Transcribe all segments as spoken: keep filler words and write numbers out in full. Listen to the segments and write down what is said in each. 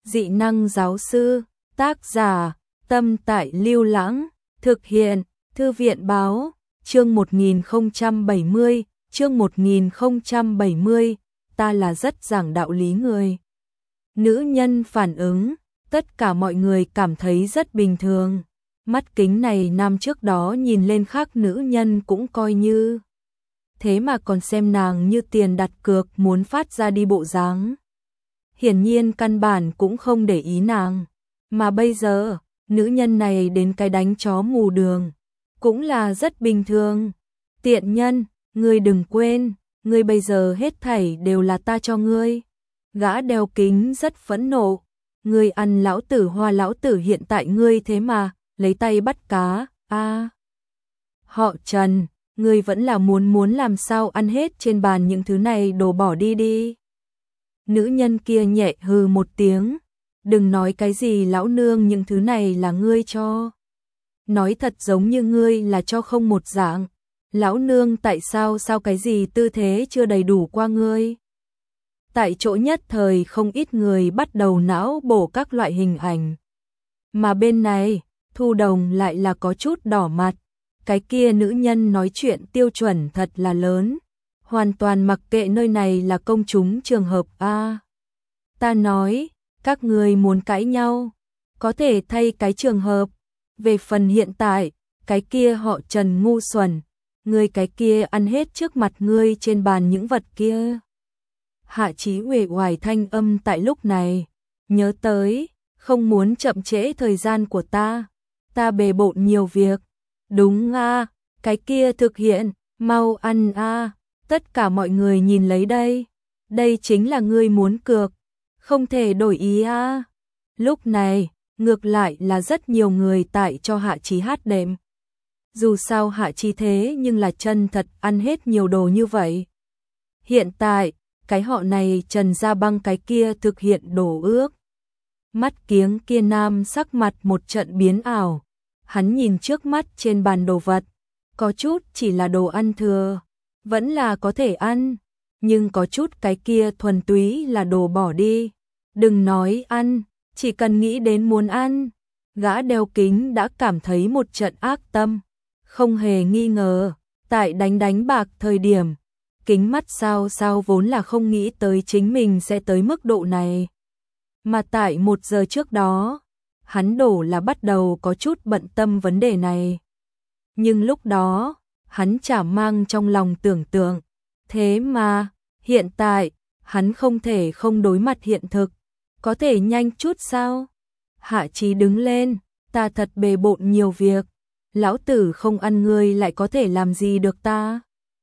Dị năng giáo sư, tác giả, Tâm Tại Lưu Lãng, thực hiện, Thư viện báo, chương một nghìn không trăm bảy mươi, chương một nghìn không trăm bảy mươi, ta là rất giảng đạo lý người. Nữ nhân phản ứng, tất cả mọi người cảm thấy rất bình thường. Mắt kính này nam trước đó nhìn lên khác nữ nhân cũng coi như. Thế mà còn xem nàng như tiền đặt cược muốn phát ra đi bộ dáng. Hiển nhiên căn bản cũng không để ý nàng. Mà bây giờ, nữ nhân này đến cái đánh chó mù đường. Cũng là rất bình thường. Tiện nhân, ngươi đừng quên, ngươi bây giờ hết thảy đều là ta cho ngươi. Gã đeo kính rất phẫn nộ. Ngươi ăn lão tử hoa lão tử hiện tại ngươi thế mà, lấy tay bắt cá, a Họ Trần, ngươi vẫn là muốn muốn làm sao ăn hết trên bàn những thứ này đổ bỏ đi đi. Nữ nhân kia nhẹ hừ một tiếng, đừng nói cái gì lão nương những thứ này là ngươi cho. Nói thật giống như ngươi là cho không một dạng. Lão nương tại sao sao cái gì tư thế chưa đầy đủ qua ngươi. Tại chỗ nhất thời không ít người bắt đầu não bổ các loại hình ảnh. Mà bên này, Thu Đồng lại là có chút đỏ mặt. Cái kia nữ nhân nói chuyện tiêu chuẩn thật là lớn. Hoàn toàn mặc kệ nơi này là công chúng trường hợp a. Ta nói, các người muốn cãi nhau, có thể thay cái trường hợp. Về phần hiện tại, cái kia họ Trần ngu xuẩn, người cái kia ăn hết trước mặt ngươi trên bàn những vật kia. Hạ Chí uể oải thanh âm tại lúc này, nhớ tới, không muốn chậm trễ thời gian của ta, ta bề bộn nhiều việc. Đúng a, cái kia thực hiện, mau ăn a, tất cả mọi người nhìn lấy đây, đây chính là ngươi muốn cược, không thể đổi ý a. Lúc này, ngược lại là rất nhiều người tại cho Hạ Chí hát đệm. Dù sao Hạ Chí thế nhưng là chân thật ăn hết nhiều đồ như vậy. Hiện tại, cái họ này Trần Gia Băng cái kia thực hiện đổ ước. Mắt kiếng kia nam sắc mặt một trận biến ảo. Hắn nhìn trước mắt trên bàn đồ vật. Có chút chỉ là đồ ăn thừa. Vẫn là có thể ăn. Nhưng có chút cái kia thuần túy là đồ bỏ đi. Đừng nói ăn. Chỉ cần nghĩ đến muốn ăn. Gã đeo kính đã cảm thấy một trận ác tâm. Không hề nghi ngờ. Tại đánh đánh bạc thời điểm. Kính mắt sao sao vốn là không nghĩ tới chính mình sẽ tới mức độ này. Mà tại một giờ trước đó, hắn đổ là bắt đầu có chút bận tâm vấn đề này. Nhưng lúc đó, hắn chả mang trong lòng tưởng tượng. Thế mà, hiện tại, hắn không thể không đối mặt hiện thực. Có thể nhanh chút sao? Hạ Chí đứng lên, ta thật bề bộn nhiều việc. Lão tử không ăn ngươi lại có thể làm gì được ta?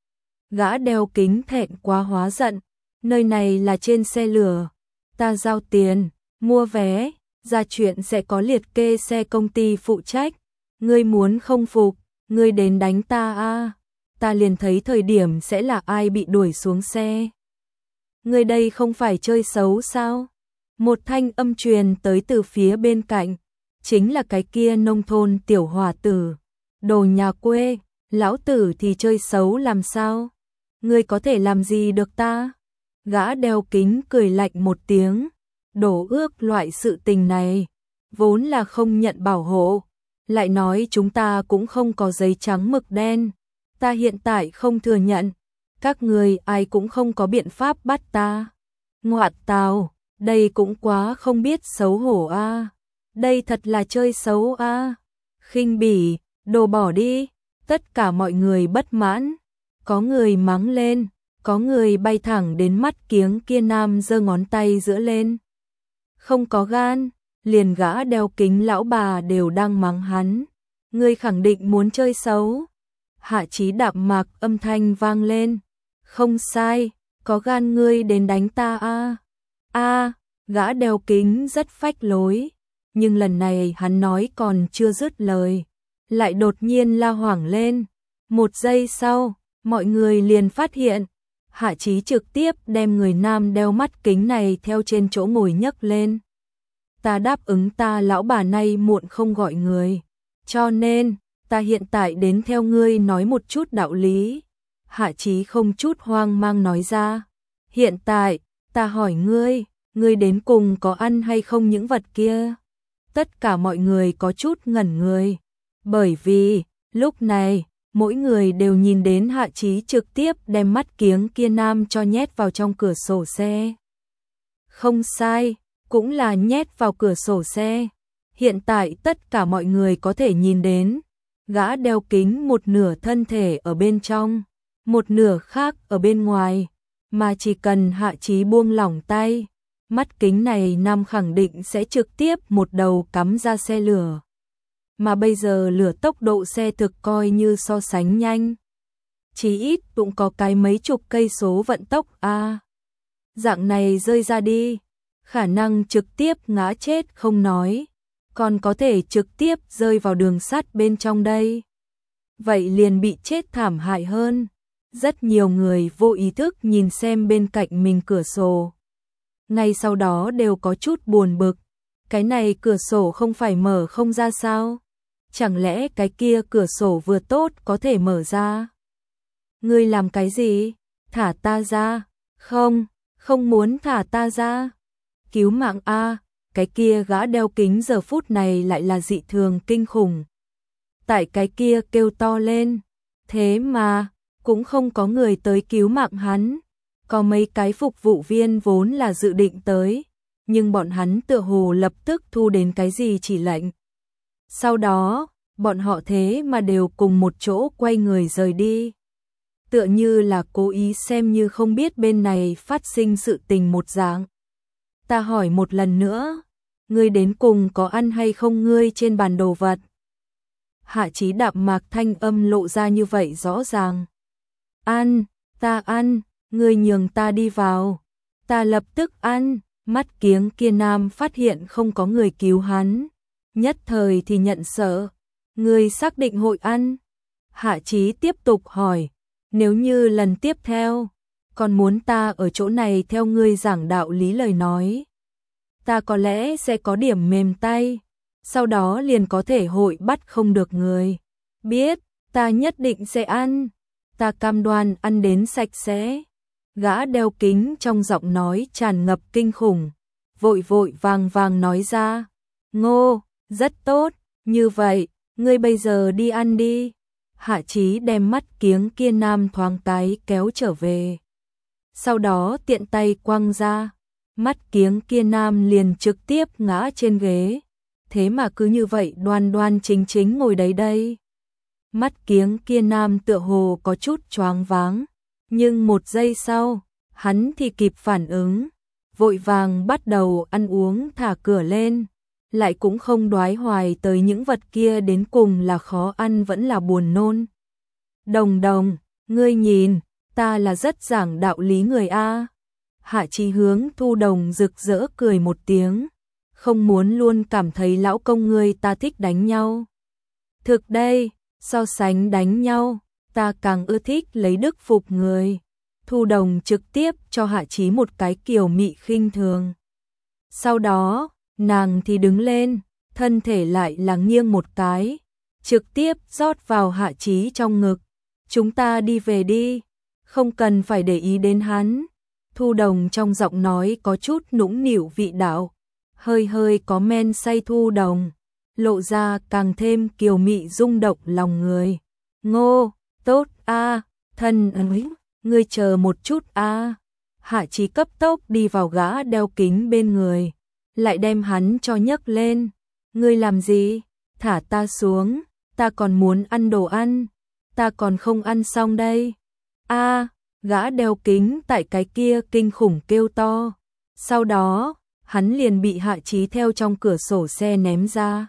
Gã đeo kính thẹn quá hóa giận, nơi này là trên xe lửa, ta giao tiền, mua vé, ra chuyện sẽ có liệt kê xe công ty phụ trách, ngươi muốn không phục, ngươi đến đánh ta a, ta liền thấy thời điểm sẽ là ai bị đuổi xuống xe. Ngươi đây không phải chơi xấu sao? Một thanh âm truyền tới từ phía bên cạnh, chính là cái kia nông thôn tiểu hòa tử, đồ nhà quê, lão tử thì chơi xấu làm sao? Ngươi có thể làm gì được ta? Gã đeo kính cười lạnh một tiếng, đổ ước loại sự tình này, vốn là không nhận bảo hộ, lại nói chúng ta cũng không có giấy trắng mực đen, ta hiện tại không thừa nhận, các người ai cũng không có biện pháp bắt ta. Ngoạt tào, đây cũng quá không biết xấu hổ a, đây thật là chơi xấu a, khinh bỉ, đồ bỏ đi, tất cả mọi người bất mãn. Có người mắng lên, có người bay thẳng đến mắt kiếng kia nam giơ ngón tay giữa lên. Không có gan, liền gã đeo kính lão bà đều đang mắng hắn. Ngươi khẳng định muốn chơi xấu. Hạ Chí đạm mạc âm thanh vang lên. Không sai, có gan ngươi đến đánh ta a. A, gã đeo kính rất phách lối. Nhưng lần này hắn nói còn chưa dứt lời. Lại đột nhiên la hoảng lên. Một giây sau. Mọi người liền phát hiện, Hạ Chí trực tiếp đem người nam đeo mắt kính này theo trên chỗ ngồi nhấc lên. Ta đáp ứng ta lão bà nay muộn không gọi người, cho nên, ta hiện tại đến theo ngươi nói một chút đạo lý. Hạ Chí không chút hoang mang nói ra, hiện tại, ta hỏi ngươi, ngươi đến cùng có ăn hay không những vật kia? Tất cả mọi người có chút ngẩn người, bởi vì, lúc này, mỗi người đều nhìn đến Hạ Chí trực tiếp đem mắt kiếng kia nam cho nhét vào trong cửa sổ xe. Không sai, cũng là nhét vào cửa sổ xe. Hiện tại tất cả mọi người có thể nhìn đến, gã đeo kính một nửa thân thể ở bên trong, một nửa khác ở bên ngoài, mà chỉ cần Hạ Chí buông lỏng tay, mắt kính này nam khẳng định sẽ trực tiếp một đầu cắm ra xe lửa. Mà bây giờ lửa tốc độ xe thực coi như so sánh nhanh. Chỉ ít cũng có cái mấy chục cây số vận tốc a. À, dạng này rơi ra đi, khả năng trực tiếp ngã chết không nói, còn có thể trực tiếp rơi vào đường sắt bên trong đây. Vậy liền bị chết thảm hại hơn. Rất nhiều người vô ý thức nhìn xem bên cạnh mình cửa sổ. Ngay sau đó đều có chút buồn bực. Cái này cửa sổ không phải mở không ra sao? Chẳng lẽ cái kia cửa sổ vừa tốt có thể mở ra? Ngươi làm cái gì? Thả ta ra. Không, không muốn thả ta ra. Cứu mạng a, cái kia gã đeo kính giờ phút này lại là dị thường kinh khủng. Tại cái kia kêu to lên. Thế mà, cũng không có người tới cứu mạng hắn. Có mấy cái phục vụ viên vốn là dự định tới, nhưng bọn hắn tựa hồ lập tức thu đến cái gì chỉ lệnh. Sau đó, bọn họ thế mà đều cùng một chỗ quay người rời đi. Tựa như là cố ý xem như không biết bên này phát sinh sự tình một dạng. Ta hỏi một lần nữa, ngươi đến cùng có ăn hay không ngươi trên bàn đồ vật? Hạ Chí đạm mạc thanh âm lộ ra như vậy rõ ràng. Ăn, ta ăn, ngươi nhường ta đi vào. Ta lập tức ăn, mắt kiếng kia nam phát hiện không có người cứu hắn. Nhất thời thì nhận sợ. Ngươi xác định hội ăn? Hạ Chí tiếp tục hỏi. Nếu như lần tiếp theo, còn muốn ta ở chỗ này theo ngươi giảng đạo lý lời nói, ta có lẽ sẽ có điểm mềm tay, sau đó liền có thể hội bắt không được người. Biết, ta nhất định sẽ ăn, ta cam đoan ăn đến sạch sẽ. Gã đeo kính trong giọng nói tràn ngập kinh khủng, vội vội vàng vàng nói ra. Ngô, rất tốt, như vậy, ngươi bây giờ đi ăn đi. Hạ Chí đem mắt kiếng kia nam thoáng cái kéo trở về. Sau đó tiện tay quăng ra, mắt kiếng kia nam liền trực tiếp ngã trên ghế. Thế mà cứ như vậy đoan đoan chính chính ngồi đấy đây. Mắt kiếng kia nam tựa hồ có chút choáng váng, nhưng một giây sau, hắn thì kịp phản ứng, vội vàng bắt đầu ăn uống thả cửa lên. Lại cũng không đoái hoài tới những vật kia đến cùng là khó ăn vẫn là buồn nôn. Đồng đồng, ngươi nhìn, ta là rất giảng đạo lý người a. Hạ Chí hướng Thu Đồng rực rỡ cười một tiếng, không muốn luôn cảm thấy lão công ngươi ta thích đánh nhau. Thực đây, so sánh đánh nhau, ta càng ưa thích lấy đức phục người. Thu Đồng trực tiếp cho Hạ Chí một cái kiều mị khinh thường. Sau đó, nàng thì đứng lên, thân thể lại là nghiêng một cái, trực tiếp rót vào Hạ Chí trong ngực. Chúng ta đi về đi, không cần phải để ý đến hắn. Thu Đồng trong giọng nói có chút nũng nịu vị đạo, hơi hơi có men say Thu Đồng, lộ ra càng thêm kiều mị rung động lòng người. Ngô, tốt a, thân ơi, ngươi chờ một chút a. Hạ Chí cấp tốc đi vào gã đeo kính bên người, lại đem hắn cho nhấc lên. Ngươi làm gì? Thả ta xuống, ta còn muốn ăn đồ ăn, ta còn không ăn xong đây. A, gã đeo kính tại cái kia kinh khủng kêu to. Sau đó, hắn liền bị Hạ Chí theo trong cửa sổ xe ném ra.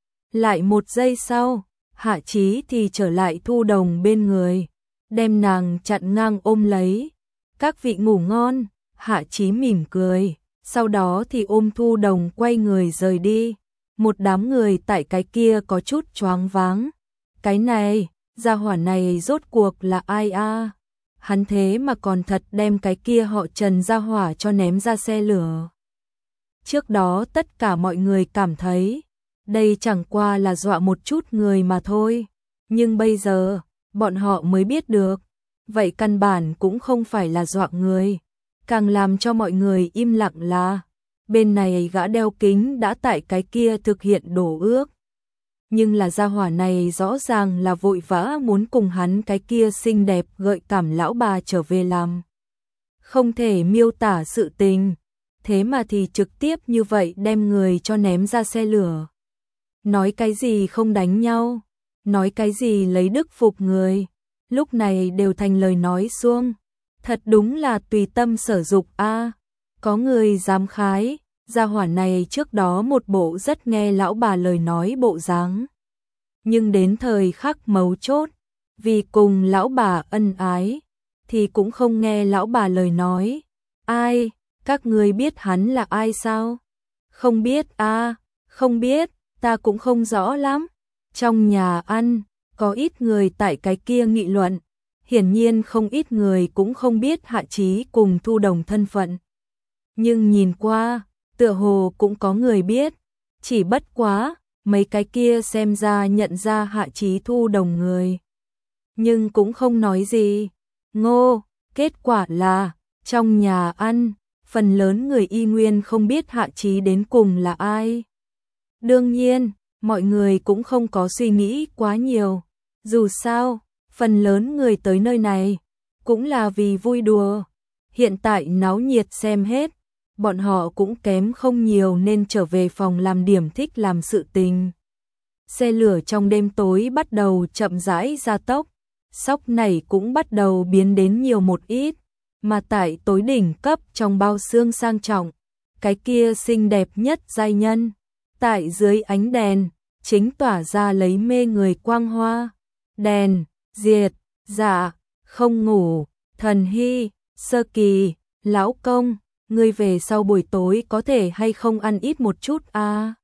Lại một giây sau, Hạ Chí thì trở lại Thu Đồng bên người, đem nàng chặn ngang ôm lấy. Các vị ngủ ngon. Hạ Chí mỉm cười, sau đó thì ôm Thu Đồng quay người rời đi. Một đám người tại cái kia có chút choáng váng. Cái này, gia hỏa này rốt cuộc là ai a? Hắn thế mà còn thật đem cái kia họ Trần gia hỏa cho ném ra xe lửa. Trước đó tất cả mọi người cảm thấy, đây chẳng qua là dọa một chút người mà thôi. Nhưng bây giờ, bọn họ mới biết được, vậy căn bản cũng không phải là dọa người. Càng làm cho mọi người im lặng là, bên này gã đeo kính đã tại cái kia thực hiện đổ ước. Nhưng là gia hỏa này rõ ràng là vội vã muốn cùng hắn cái kia xinh đẹp gợi cảm lão bà trở về làm. Không thể miêu tả sự tình, thế mà thì trực tiếp như vậy đem người cho ném ra xe lửa. Nói cái gì không đánh nhau, nói cái gì lấy đức phục người, lúc này đều thành lời nói suông. Thật đúng là tùy tâm sở dục a. Có người dám khái, gia hỏa này trước đó một bộ rất nghe lão bà lời nói bộ dáng. Nhưng đến thời khắc mấu chốt, vì cùng lão bà ân ái, thì cũng không nghe lão bà lời nói. Ai, các người biết hắn là ai sao? Không biết a, không biết, ta cũng không rõ lắm. Trong nhà ăn, có ít người tại cái kia nghị luận, hiển nhiên không ít người cũng không biết Hạ Chí cùng Thu Đồng thân phận. Nhưng nhìn qua, tựa hồ cũng có người biết, chỉ bất quá, mấy cái kia xem ra nhận ra Hạ Chí Thu Đồng người. Nhưng cũng không nói gì. Ngô, kết quả là, trong nhà ăn, phần lớn người y nguyên không biết Hạ Chí đến cùng là ai. Đương nhiên, mọi người cũng không có suy nghĩ quá nhiều. Dù sao, phần lớn người tới nơi này, cũng là vì vui đùa. Hiện tại náo nhiệt xem hết, bọn họ cũng kém không nhiều nên trở về phòng làm điểm thích làm sự tình. Xe lửa trong đêm tối bắt đầu chậm rãi gia tốc, sóc này cũng bắt đầu biến đến nhiều một ít, mà tại tối đỉnh cấp trong bao xương sang trọng, cái kia xinh đẹp nhất giai nhân, tại dưới ánh đèn, chính tỏa ra lấy mê người quang hoa. Đèn, diệt, dạ, không ngủ, thần hy, sơ kỳ, lão công, ngươi về sau buổi tối có thể hay không ăn ít một chút a? À?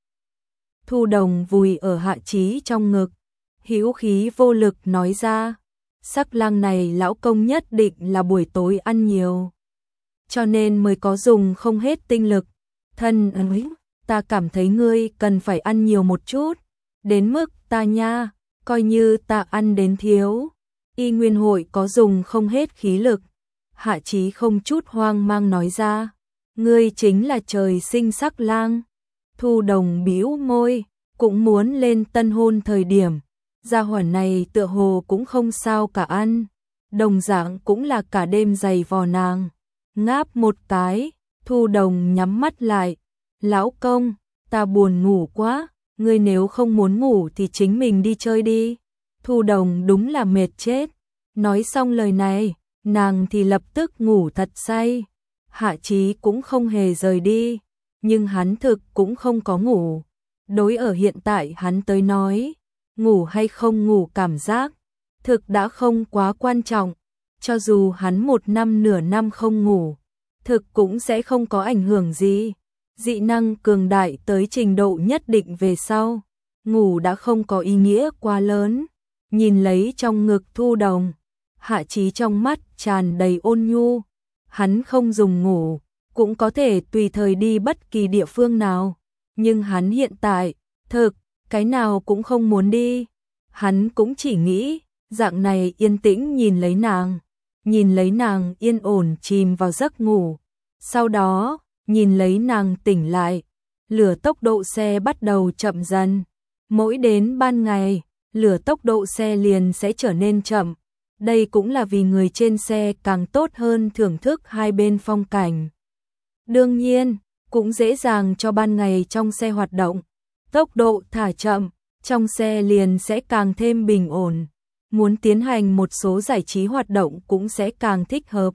Thu Đồng vùi ở Hạ Chí trong ngực, hữu khí vô lực nói ra, sắc lang này lão công nhất định là buổi tối ăn nhiều, cho nên mới có dùng không hết tinh lực. Thân ấy, ta cảm thấy ngươi cần phải ăn nhiều một chút, đến mức ta nha, coi như ta ăn đến thiếu, y nguyên hội có dùng không hết khí lực. Hạ Chí không chút hoang mang nói ra, ngươi chính là trời sinh sắc lang. Thu Đồng bĩu môi, cũng muốn lên tân hôn thời điểm, gia hỏa này tựa hồ cũng không sao cả ăn, đồng dạng cũng là cả đêm giày vò nàng. Ngáp một cái, Thu Đồng nhắm mắt lại, lão công, ta buồn ngủ quá, ngươi nếu không muốn ngủ thì chính mình đi chơi đi. Thu Đồng đúng là mệt chết, nói xong lời này, nàng thì lập tức ngủ thật say. Hạ Chí cũng không hề rời đi, nhưng hắn thực cũng không có ngủ. Đối ở hiện tại hắn tới nói, ngủ hay không ngủ cảm giác, thực đã không quá quan trọng. Cho dù hắn một năm nửa năm không ngủ, thực cũng sẽ không có ảnh hưởng gì. Dị năng cường đại tới trình độ nhất định về sau, ngủ đã không có ý nghĩa quá lớn. Nhìn lấy trong ngực Thu Đồng, Hạ Chí trong mắt tràn đầy ôn nhu. Hắn không dùng ngủ, cũng có thể tùy thời đi bất kỳ địa phương nào. Nhưng hắn hiện tại, thực, cái nào cũng không muốn đi. Hắn cũng chỉ nghĩ, dạng này yên tĩnh nhìn lấy nàng, nhìn lấy nàng yên ổn chìm vào giấc ngủ. Sau đó, nhìn lấy nàng tỉnh lại, lửa tốc độ xe bắt đầu chậm dần. Mỗi đến ban ngày, lửa tốc độ xe liền sẽ trở nên chậm. Đây cũng là vì người trên xe càng tốt hơn thưởng thức hai bên phong cảnh. Đương nhiên, cũng dễ dàng cho ban ngày trong xe hoạt động. Tốc độ thả chậm, trong xe liền sẽ càng thêm bình ổn. Muốn tiến hành một số giải trí hoạt động cũng sẽ càng thích hợp.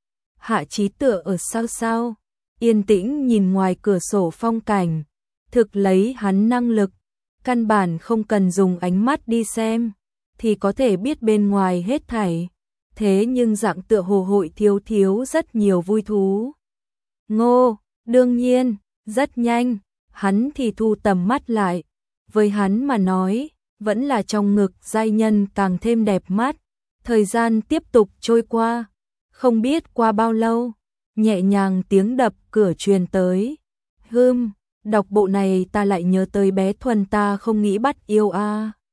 Hạ Chí tựa ở sao sao, yên tĩnh nhìn ngoài cửa sổ phong cảnh. Thực lấy hắn năng lực, căn bản không cần dùng ánh mắt đi xem, thì có thể biết bên ngoài hết thảy. Thế nhưng dạng tựa hồ hội thiếu thiếu rất nhiều vui thú. Ngô, đương nhiên, rất nhanh, hắn thì thu tầm mắt lại. Với hắn mà nói, vẫn là trong ngực giai nhân càng thêm đẹp mắt. Thời gian tiếp tục trôi qua, không biết qua bao lâu, nhẹ nhàng tiếng đập cửa truyền tới. Hừm, đọc bộ này ta lại nhớ tới bé Thuần ta không nghĩ bắt yêu a. À.